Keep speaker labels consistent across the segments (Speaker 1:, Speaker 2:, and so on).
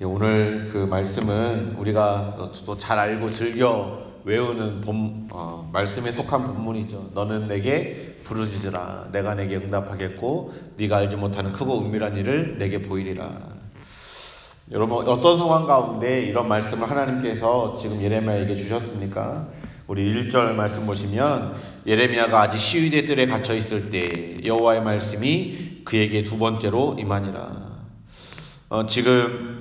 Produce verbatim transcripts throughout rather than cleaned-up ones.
Speaker 1: 오늘 그 말씀은 우리가 또 잘 알고 즐겨 외우는 본, 어, 말씀에 속한 본문이죠. 너는 내게 부르짖으라. 내가 내게 응답하겠고 네가 알지 못하는 크고 은밀한 일을 내게 보이리라. 여러분, 어떤 상황 가운데 이런 말씀을 하나님께서 지금 예레미야에게 주셨습니까? 우리 일 절 말씀 보시면 예레미야가 아직 시위대 뜰에 갇혀 있을 때 여호와의 말씀이 그에게 두 번째로 임하니라. 어, 지금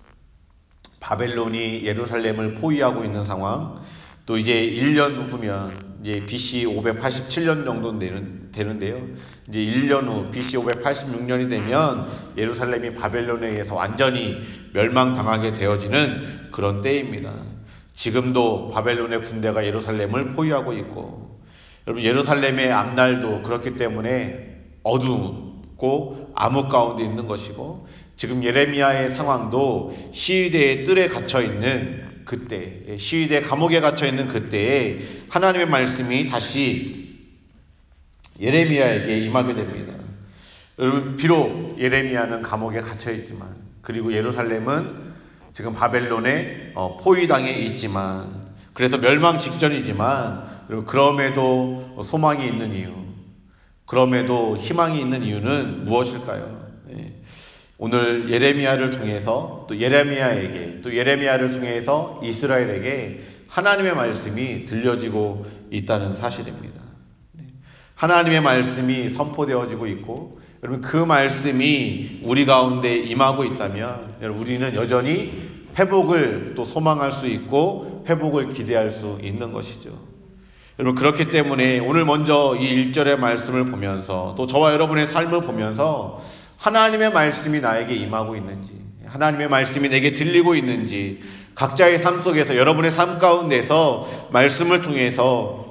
Speaker 1: 바벨론이 예루살렘을 포위하고 있는 상황, 또 이제 일 년 후면 이제 비씨 오백팔십칠 년 정도 되는, 되는데요. 이제 일 년 후 비씨 오백팔십육 년이 되면 예루살렘이 바벨론에 의해서 완전히 멸망당하게 되어지는 그런 때입니다. 지금도 바벨론의 군대가 예루살렘을 포위하고 있고, 여러분 예루살렘의 앞날도 그렇기 때문에 어두웠고 암흑 가운데 있는 것이고, 지금 예레미야의 상황도 시위대의 뜰에 갇혀있는 그때, 시위대 감옥에 갇혀있는 그때에 하나님의 말씀이 다시 예레미야에게 임하게 됩니다. 여러분, 비록 예레미야는 감옥에 갇혀있지만, 그리고 예루살렘은 지금 바벨론의 포위당해 있지만, 그래서 멸망 직전이지만, 그럼에도 소망이 있는 이유, 그럼에도 희망이 있는 이유는 무엇일까요? 오늘 예레미야를 통해서 또 예레미야에게 또 예레미야를 통해서 이스라엘에게 하나님의 말씀이 들려지고 있다는 사실입니다. 하나님의 말씀이 선포되어지고 있고, 여러분 그 말씀이 우리 가운데 임하고 있다면 여러분 우리는 여전히 회복을 또 소망할 수 있고 회복을 기대할 수 있는 것이죠. 여러분 그렇기 때문에 오늘 먼저 이 일 절의 말씀을 보면서 또 저와 여러분의 삶을 보면서 하나님의 말씀이 나에게 임하고 있는지, 하나님의 말씀이 내게 들리고 있는지, 각자의 삶 속에서 여러분의 삶 가운데서 말씀을 통해서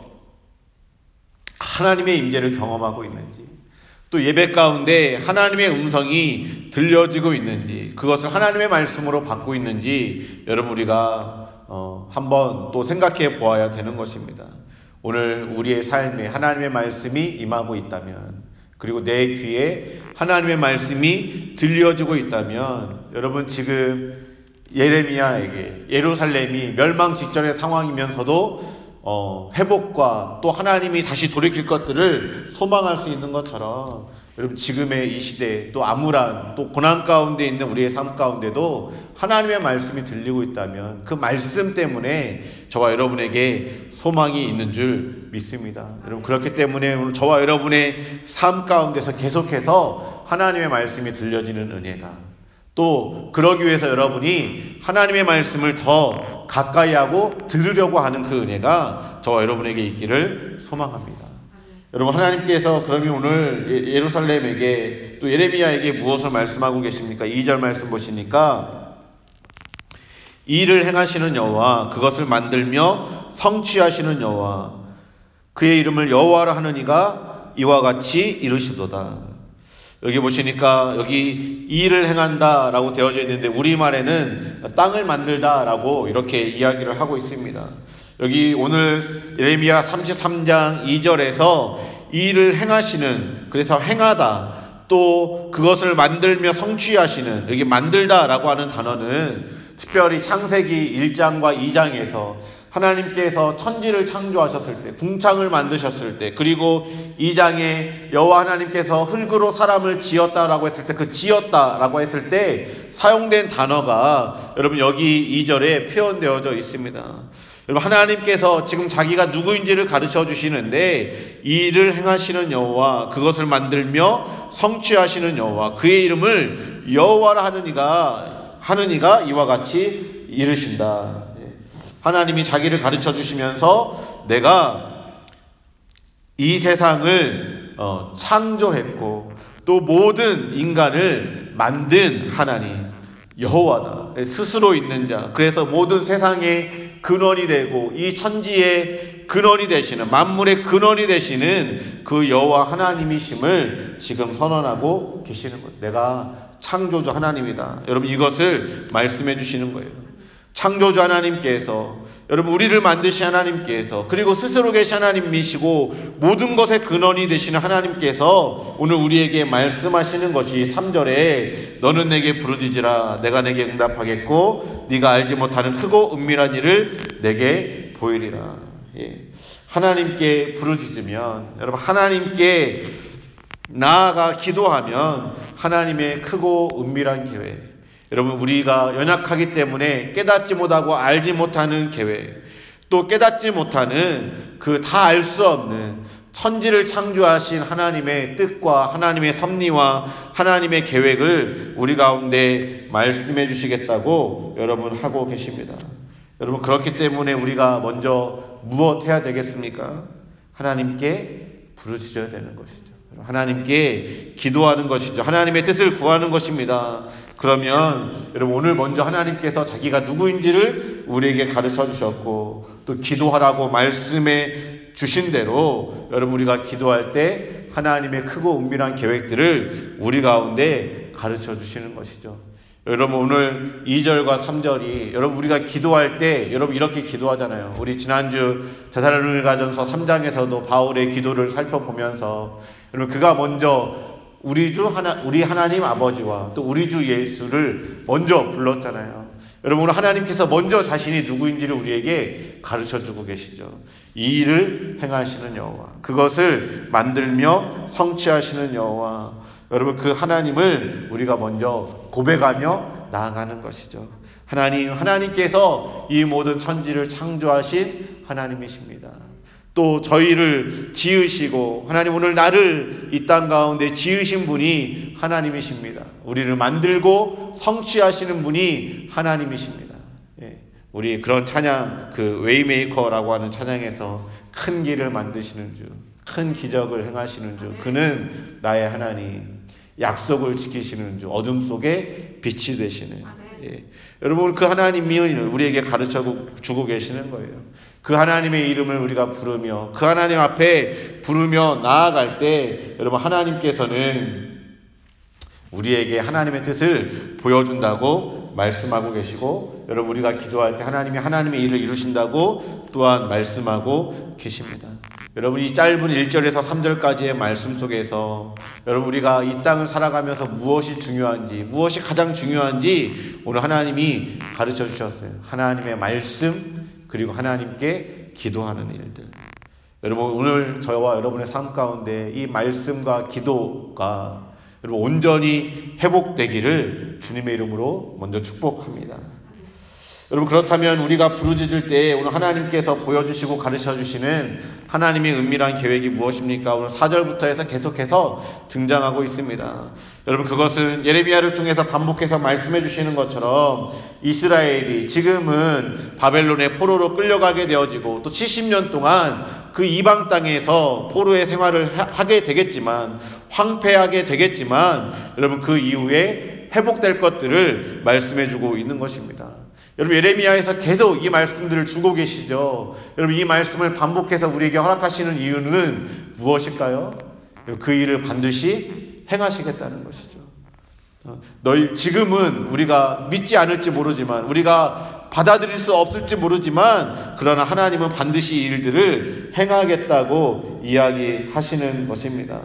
Speaker 1: 하나님의 임재를 경험하고 있는지, 또 예배 가운데 하나님의 음성이 들려지고 있는지, 그것을 하나님의 말씀으로 받고 있는지 여러분 우리가 어, 한번 또 생각해 보아야 되는 것입니다. 오늘 우리의 삶에 하나님의 말씀이 임하고 있다면, 그리고 내 귀에 하나님의 말씀이 들려지고 있다면, 여러분 지금 예레미야에게 예루살렘이 멸망 직전의 상황이면서도 어, 회복과 또 하나님이 다시 돌이킬 것들을 소망할 수 있는 것처럼, 여러분 지금의 이 시대 또 암울한 또 고난 가운데 있는 우리의 삶 가운데도 하나님의 말씀이 들리고 있다면 그 말씀 때문에 저와 여러분에게 소망이 있는 줄 믿습니다. 여러분 그렇기 때문에 오늘 저와 여러분의 삶 가운데서 계속해서 하나님의 말씀이 들려지는 은혜가, 또 그러기 위해서 여러분이 하나님의 말씀을 더 가까이 하고 들으려고 하는 그 은혜가 저와 여러분에게 있기를 소망합니다. 여러분 하나님께서 그러면 오늘 예루살렘에게 또 예레미야에게 무엇을 말씀하고 계십니까? 이 절 말씀 보시니까 이 일을 행하시는 여호와, 그것을 만들며 성취하시는 여호와, 그의 이름을 여호와라 하는 이가 이와 같이 이르시도다. 여기 보시니까 여기 이 일을 행한다 라고 되어져 있는데 우리말에는 땅을 만들다 라고 이렇게 이야기를 하고 있습니다. 여기 오늘 예레미야 삼십삼 장 이 절에서 이 일을 행하시는, 그래서 행하다, 또 그것을 만들며 성취하시는, 여기 만들다 라고 하는 단어는 특별히 창세기 일 장과 이 장에서 하나님께서 천지를 창조하셨을 때, 궁창을 만드셨을 때, 그리고 이 장에 여호와 하나님께서 흙으로 사람을 지었다라고 했을 때, 그 지었다라고 했을 때 사용된 단어가 여러분 여기 이 절에 표현되어져 있습니다. 여러분 하나님께서 지금 자기가 누구인지를 가르쳐 주시는데, 이 일을 행하시는 여호와, 그것을 만들며 성취하시는 여호와, 그의 이름을 여호와라 하는 이가 하는 이가 이와 같이 이르신다. 하나님이 자기를 가르쳐 주시면서 내가 이 세상을 어, 창조했고 또 모든 인간을 만든 하나님 여호와다. 스스로 있는 자, 그래서 모든 세상의 근원이 되고 이 천지의 근원이 되시는, 만물의 근원이 되시는 그 여호와 하나님이심을 지금 선언하고 계시는 거예요. 내가 창조주 하나님이다. 여러분 이것을 말씀해 주시는 거예요. 창조주 하나님께서, 여러분 우리를 만드신 하나님께서, 그리고 스스로 계신 하나님이시고 모든 것의 근원이 되시는 하나님께서 오늘 우리에게 말씀하시는 것이 삼 절에 너는 내게 부르짖으라 내가 내게 응답하겠고 네가 알지 못하는 크고 은밀한 일을 내게 보이리라. 예. 하나님께 부르짖으면, 여러분 하나님께 나아가 기도하면 하나님의 크고 은밀한 계획, 여러분 우리가 연약하기 때문에 깨닫지 못하고 알지 못하는 계획, 또 깨닫지 못하는 그 다 알 수 없는 천지를 창조하신 하나님의 뜻과 하나님의 섭리와 하나님의 계획을 우리 가운데 말씀해 주시겠다고 여러분 하고 계십니다. 여러분 그렇기 때문에 우리가 먼저 무엇 해야 되겠습니까? 하나님께 부르짖어야 되는 것이죠. 하나님께 기도하는 것이죠. 하나님의 뜻을 구하는 것입니다. 그러면 여러분 오늘 먼저 하나님께서 자기가 누구인지를 우리에게 가르쳐 주셨고 또 기도하라고 말씀해 주신 대로 여러분 우리가 기도할 때 하나님의 크고 은밀한 계획들을 우리 가운데 가르쳐 주시는 것이죠. 여러분 오늘 이 절과 삼 절이 여러분 우리가 기도할 때 여러분 이렇게 기도하잖아요. 우리 지난주 데살로니가전서 삼 장에서도 바울의 기도를 살펴보면서 여러분 그가 먼저 우리 주 하나 우리 하나님 아버지와 또 우리 주 예수를 먼저 불렀잖아요. 여러분 하나님께서 먼저 자신이 누구인지를 우리에게 가르쳐 주고 계시죠. 이 일을 행하시는 여호와, 그것을 만들며 성취하시는 여호와, 여러분 그 하나님을 우리가 먼저 고백하며 나아가는 것이죠. 하나님, 하나님께서 이 모든 천지를 창조하신 하나님이십니다. 또 저희를 지으시고 하나님 오늘 나를 이 땅 가운데 지으신 분이 하나님이십니다. 우리를 만들고 성취하시는 분이 하나님이십니다. 예, 우리 그런 찬양, 그 웨이메이커라고 하는 찬양에서 큰 길을 만드시는 주, 큰 기적을 행하시는 주, 그는 나의 하나님, 약속을 지키시는 주, 어둠 속에 빛이 되시는. 예. 여러분 그 하나님이 우리에게 가르쳐 주고 계시는 거예요. 그 하나님의 이름을 우리가 부르며 그 하나님 앞에 부르며 나아갈 때 여러분 하나님께서는 우리에게 하나님의 뜻을 보여준다고 말씀하고 계시고, 여러분 우리가 기도할 때 하나님이 하나님의 일을 이루신다고 또한 말씀하고 계십니다. 여러분 이 짧은 일 절에서 삼 절까지의 말씀 속에서 여러분 우리가 이 땅을 살아가면서 무엇이 중요한지, 무엇이 가장 중요한지 오늘 하나님이 가르쳐 주셨어요. 하나님의 말씀, 그리고 하나님께 기도하는 일들. 여러분 오늘 저와 여러분의 삶 가운데 이 말씀과 기도가 여러분 온전히 회복되기를 주님의 이름으로 먼저 축복합니다. 여러분 그렇다면 우리가 부르짖을 때 오늘 하나님께서 보여주시고 가르쳐주시는 하나님의 은밀한 계획이 무엇입니까? 오늘 사 절부터 해서 계속해서 등장하고 있습니다. 여러분 그것은 예레미야를 통해서 반복해서 말씀해 주시는 것처럼 이스라엘이 지금은 바벨론의 포로로 끌려가게 되어지고 또 칠십 년 동안 그 이방 땅에서 포로의 생활을 하게 되겠지만, 황폐하게 되겠지만 여러분 그 이후에 회복될 것들을 말씀해 주고 있는 것입니다. 여러분 예레미야에서 계속 이 말씀들을 주고 계시죠. 여러분 이 말씀을 반복해서 우리에게 허락하시는 이유는 무엇일까요? 그 일을 반드시 행하시겠다는 것이죠. 너희 지금은 우리가 믿지 않을지 모르지만, 우리가 받아들일 수 없을지 모르지만, 그러나 하나님은 반드시 이 일들을 행하겠다고 이야기하시는 것입니다.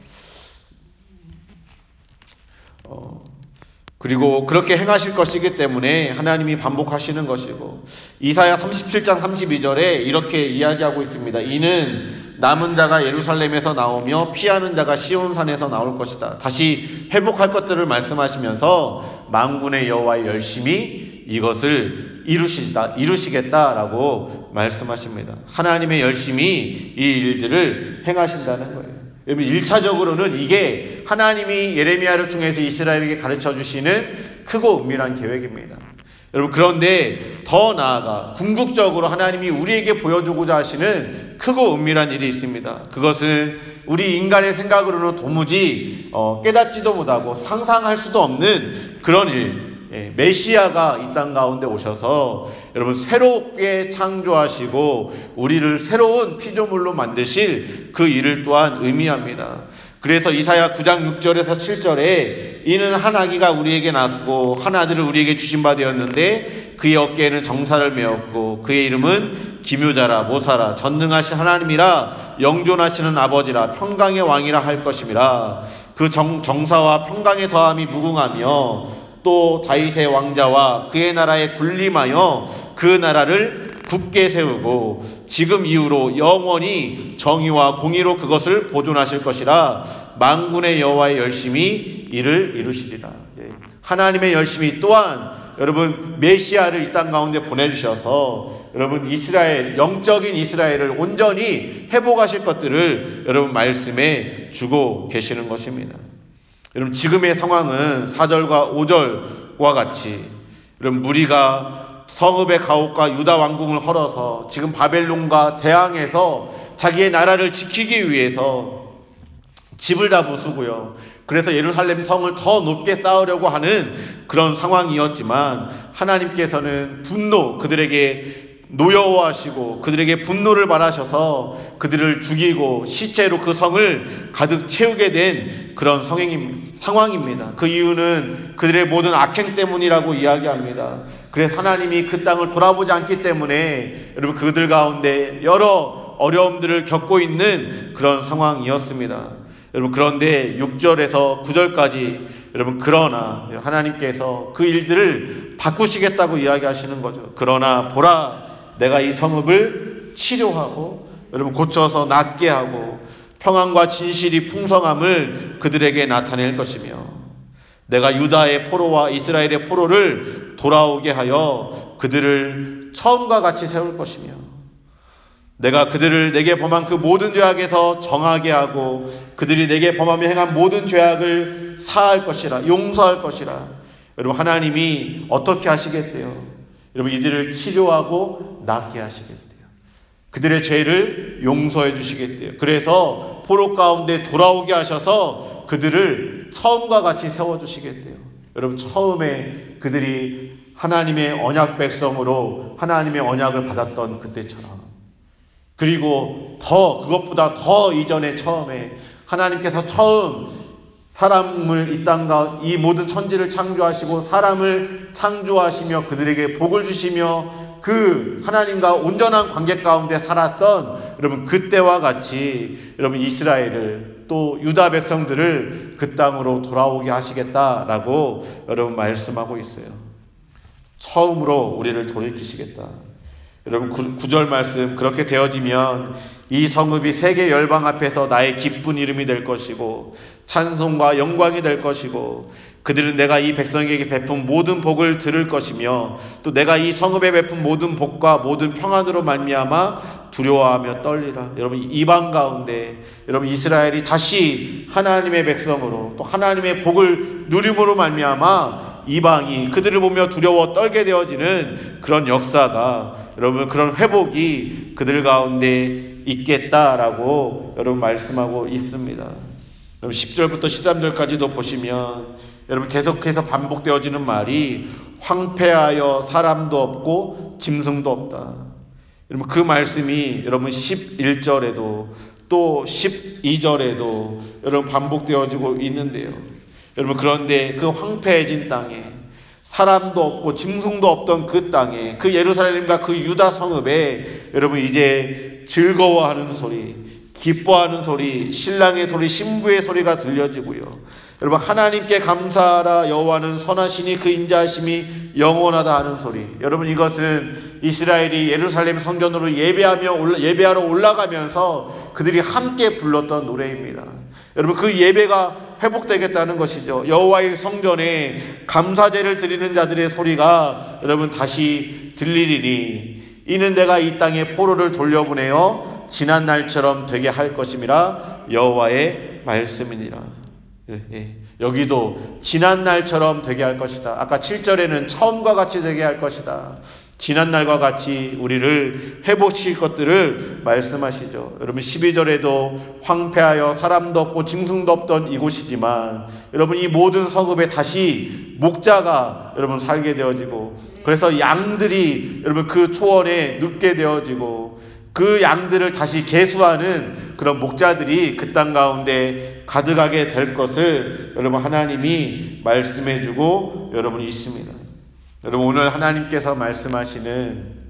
Speaker 1: 어, 그리고 그렇게 행하실 것이기 때문에 하나님이 반복하시는 것이고, 이사야 삼십칠 장 삼십이 절에 이렇게 이야기하고 있습니다. 이는 남은 자가 예루살렘에서 나오며 피하는 자가 시온산에서 나올 것이다. 다시 회복할 것들을 말씀하시면서 만군의 여호와의 열심히 이것을 이루시다, 이루시겠다라고 말씀하십니다. 하나님의 열심히 이 일들을 행하신다는 거예요. 여러분 일 차적으로는 이게 하나님이 예레미야를 통해서 이스라엘에게 가르쳐 주시는 크고 은밀한 계획입니다. 여러분 그런데 더 나아가 궁극적으로 하나님이 우리에게 보여주고자 하시는 크고 은밀한 일이 있습니다. 그것은 우리 인간의 생각으로는 도무지 어, 깨닫지도 못하고 상상할 수도 없는 그런 일, 예, 메시아가 이 땅 가운데 오셔서 여러분 새롭게 창조하시고 우리를 새로운 피조물로 만드실 그 일을 또한 의미합니다. 그래서 이사야 구 장 육 절에서 칠 절에 이는 한 아기가 우리에게 낳고 한 아들을 우리에게 주신 바 되었는데 그의 어깨에는 정사를 메었고 그의 이름은 기묘자라 모사라 전능하신 하나님이라 영존하시는 아버지라 평강의 왕이라 할 것임이라. 그 정, 정사와 평강의 더함이 무궁하며 또 다윗의 왕자와 그의 나라에 군림하여 그 나라를 굳게 세우고 지금 이후로 영원히 정의와 공의로 그것을 보존하실 것이라. 만군의 여호와의 열심히 이를 이루시리라. 하나님의 열심히 또한 여러분 메시아를 이 땅 가운데 보내주셔서 여러분 이스라엘, 영적인 이스라엘을 온전히 회복하실 것들을 여러분 말씀해 주고 계시는 것입니다. 여러분 지금의 상황은 사 절과 오 절과 같이 여러분 무리가 성읍의 가옥과 유다 왕궁을 헐어서 지금 바벨론과 대항해서 자기의 나라를 지키기 위해서 집을 다 부수고요. 그래서 예루살렘 성을 더 높게 쌓으려고 하는 그런 상황이었지만 하나님께서는 분노, 그들에게 노여워하시고 그들에게 분노를 발하셔서 그들을 죽이고 시체로 그 성을 가득 채우게 된 그런 상황입니다. 그 이유는 그들의 모든 악행 때문이라고 이야기합니다. 그래서 하나님이 그 땅을 돌아보지 않기 때문에 여러분 그들 가운데 여러 어려움들을 겪고 있는 그런 상황이었습니다. 여러분 그런데 육 절에서 구 절까지 여러분 그러나 하나님께서 그 일들을 바꾸시겠다고 이야기하시는 거죠. 그러나 보라 내가 이 성읍을 치료하고 여러분 고쳐서 낫게 하고 평안과 진실이 풍성함을 그들에게 나타낼 것이며 내가 유다의 포로와 이스라엘의 포로를 돌아오게 하여 그들을 처음과 같이 세울 것이며 내가 그들을 내게 범한 그 모든 죄악에서 정하게 하고 그들이 내게 범하며 행한 모든 죄악을 사할 것이라 용서할 것이라. 여러분 하나님이 어떻게 하시겠대요? 여러분 이들을 치료하고 낫게 하시겠대요. 그들의 죄를 용서해 주시겠대요. 그래서 포로 가운데 돌아오게 하셔서 그들을 처음과 같이 세워주시겠대요. 여러분 처음에 그들이 하나님의 언약 백성으로 하나님의 언약을 받았던 그때처럼 그리고 더 그것보다 더 이전에 처음에 하나님께서 처음 사람을 이 땅과 이 모든 천지를 창조하시고 사람을 창조하시며 그들에게 복을 주시며 그 하나님과 온전한 관계 가운데 살았던 여러분 그때와 같이 여러분 이스라엘을 또 유다 백성들을 그 땅으로 돌아오게 하시겠다라고 여러분 말씀하고 있어요. 처음으로 우리를 돌이키시겠다. 여러분 구 절 말씀 그렇게 되어지면 이 성읍이 세계 열방 앞에서 나의 기쁜 이름이 될 것이고 찬송과 영광이 될 것이고 그들은 내가 이 백성에게 베푼 모든 복을 들을 것이며 또 내가 이 성읍에 베푼 모든 복과 모든 평안으로 말미암아 두려워하며 떨리라. 여러분 이방 가운데 여러분 이스라엘이 다시 하나님의 백성으로 또 하나님의 복을 누림으로 말미암아 이방이 그들을 보며 두려워 떨게 되어지는 그런 역사가 여러분 그런 회복이 그들 가운데 있겠다라고 여러분 말씀하고 있습니다. 여러분 십 절부터 십삼 절까지도 보시면 여러분 계속해서 반복되어지는 말이 황폐하여 사람도 없고 짐승도 없다. 여러분 그 말씀이 여러분 십일 절에도 또 십이 절에도 여러분 반복되어지고 있는데요. 여러분 그런데 그 황폐해진 땅에 사람도 없고 짐승도 없던 그 땅에 그 예루살렘과 그 유다 성읍에 여러분 이제 즐거워하는 소리, 기뻐하는 소리, 신랑의 소리, 신부의 소리가 들려지고요. 여러분 하나님께 감사하라 여호와는 선하시니 그 인자하심이 영원하다 하는 소리. 여러분 이것은 이스라엘이 예루살렘 성전으로 예배하며 올라, 예배하러 올라가면서 그들이 함께 불렀던 노래입니다. 여러분 그 예배가 회복되겠다는 것이죠. 여호와의 성전에 감사제를 드리는 자들의 소리가 여러분 다시 들리리니 이는 내가 이 땅에 포로를 돌려보내어 지난 날처럼 되게 할 것임이라 여호와의 말씀이니라. 예, 예. 여기도 지난 날처럼 되게 할 것이다. 아까 칠 절에는 처음과 같이 되게 할 것이다. 지난 날과 같이 우리를 회복시킬 것들을 말씀하시죠. 여러분 십이 절에도 황폐하여 사람도 없고 짐승도 없던 이곳이지만 여러분 이 모든 성읍에 다시 목자가 여러분 살게 되어지고 그래서 양들이 여러분 그 초원에 눕게 되어지고 그 양들을 다시 계수하는 그런 목자들이 그 땅 가운데 가득하게 될 것을 여러분 하나님이 말씀해주고 여러분 있습니다. 여러분, 오늘 하나님께서 말씀하시는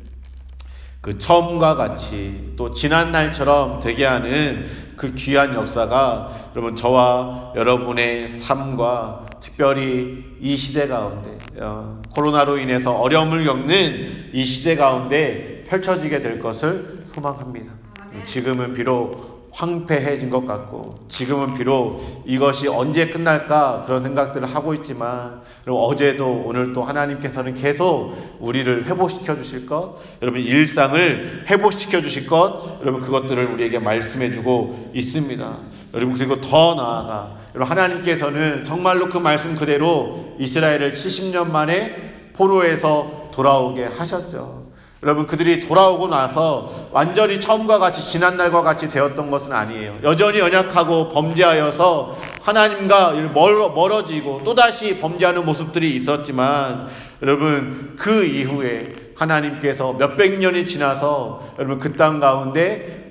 Speaker 1: 그 처음과 같이 또 지난날처럼 되게 하는 그 귀한 역사가 여러분 저와 여러분의 삶과 특별히 이 시대 가운데 어, 코로나로 인해서 어려움을 겪는 이 시대 가운데 펼쳐지게 될 것을 소망합니다. 지금은 비록 황폐해진 것 같고 지금은 비록 이것이 언제 끝날까 그런 생각들을 하고 있지만 여러분 어제도 오늘 또 하나님께서는 계속 우리를 회복시켜 주실 것, 여러분 일상을 회복시켜 주실 것, 여러분 그것들을 우리에게 말씀해 주고 있습니다. 여러분 그리고 더 나아가 여러분 하나님께서는 정말로 그 말씀 그대로 이스라엘을 칠십 년 만에 포로에서 돌아오게 하셨죠. 여러분 그들이 돌아오고 나서 완전히 처음과 같이 지난날과 같이 되었던 것은 아니에요. 여전히 연약하고 범죄하여서 하나님과 멀어, 멀어지고 또다시 범죄하는 모습들이 있었지만 여러분 그 이후에 하나님께서 몇백 년이 지나서 여러분 그 땅 가운데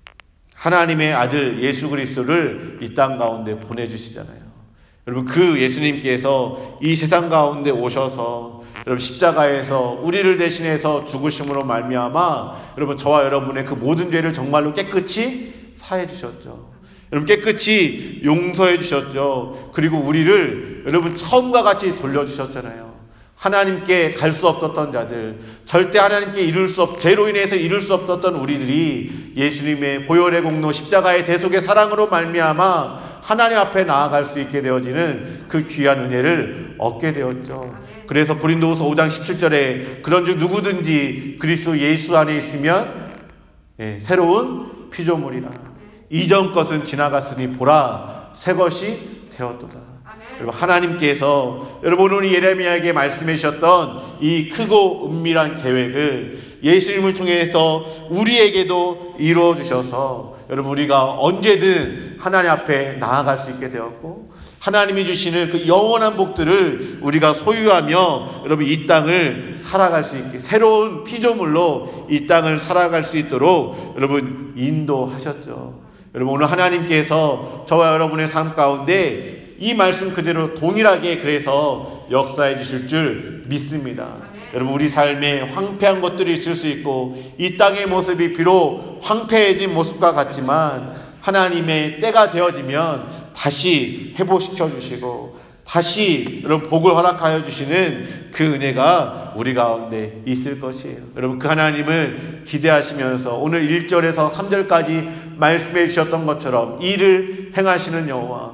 Speaker 1: 하나님의 아들 예수 그리스도를 이 땅 가운데 보내주시잖아요. 여러분 그 예수님께서 이 세상 가운데 오셔서 여러분 십자가에서 우리를 대신해서 죽으심으로 말미암아 여러분 저와 여러분의 그 모든 죄를 정말로 깨끗이 사해 주셨죠. 여러분 깨끗이 용서해 주셨죠. 그리고 우리를 여러분 처음과 같이 돌려주셨잖아요. 하나님께 갈 수 없었던 자들, 절대 하나님께 이룰 수 없, 죄로 인해서 이룰 수 없었던 우리들이 예수님의 보혈의 공로 십자가의 대속의 사랑으로 말미암아 하나님 앞에 나아갈 수 있게 되어지는 그 귀한 은혜를 얻게 되었죠. 그래서 고린도후서 오 장 십칠 절에 그런즉 누구든지 그리스도 예수 안에 있으면 예, 새로운 피조물이라. 이전 것은 지나갔으니 보라 새 것이 되었도다. 여러분 하나님께서 여러분 오늘 예레미야에게 말씀해 주셨던 이 크고 은밀한 계획을 예수님을 통해서 우리에게도 이루어 주셔서 여러분 우리가 언제든 하나님 앞에 나아갈 수 있게 되었고 하나님이 주시는 그 영원한 복들을 우리가 소유하며 여러분 이 땅을 살아갈 수 있게 새로운 피조물로 이 땅을 살아갈 수 있도록 여러분 인도하셨죠. 여러분 오늘 하나님께서 저와 여러분의 삶 가운데 이 말씀 그대로 동일하게 그래서 역사해 주실 줄 믿습니다. 여러분 우리 삶에 황폐한 것들이 있을 수 있고 이 땅의 모습이 비록 황폐해진 모습과 같지만 하나님의 때가 되어지면 다시 회복시켜 주시고 다시 여러분 복을 허락하여 주시는 그 은혜가 우리 가운데 있을 것이에요. 여러분 그 하나님을 기대하시면서 오늘 일 절에서 삼 절까지 말씀해 주셨던 것처럼 일을 행하시는 여호와,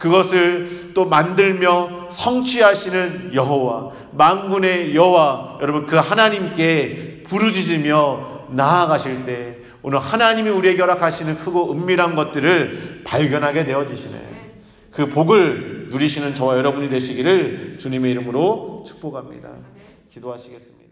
Speaker 1: 그것을 또 만들며 성취하시는 여호와, 만군의 여호와, 여러분 그 하나님께 부르짖으며 나아가실 때 오늘 하나님이 우리에게 허락하시는 크고 은밀한 것들을 발견하게 되어지시네. 그 복을 누리시는 저와 여러분이 되시기를 주님의 이름으로 축복합니다. 기도하시겠습니다.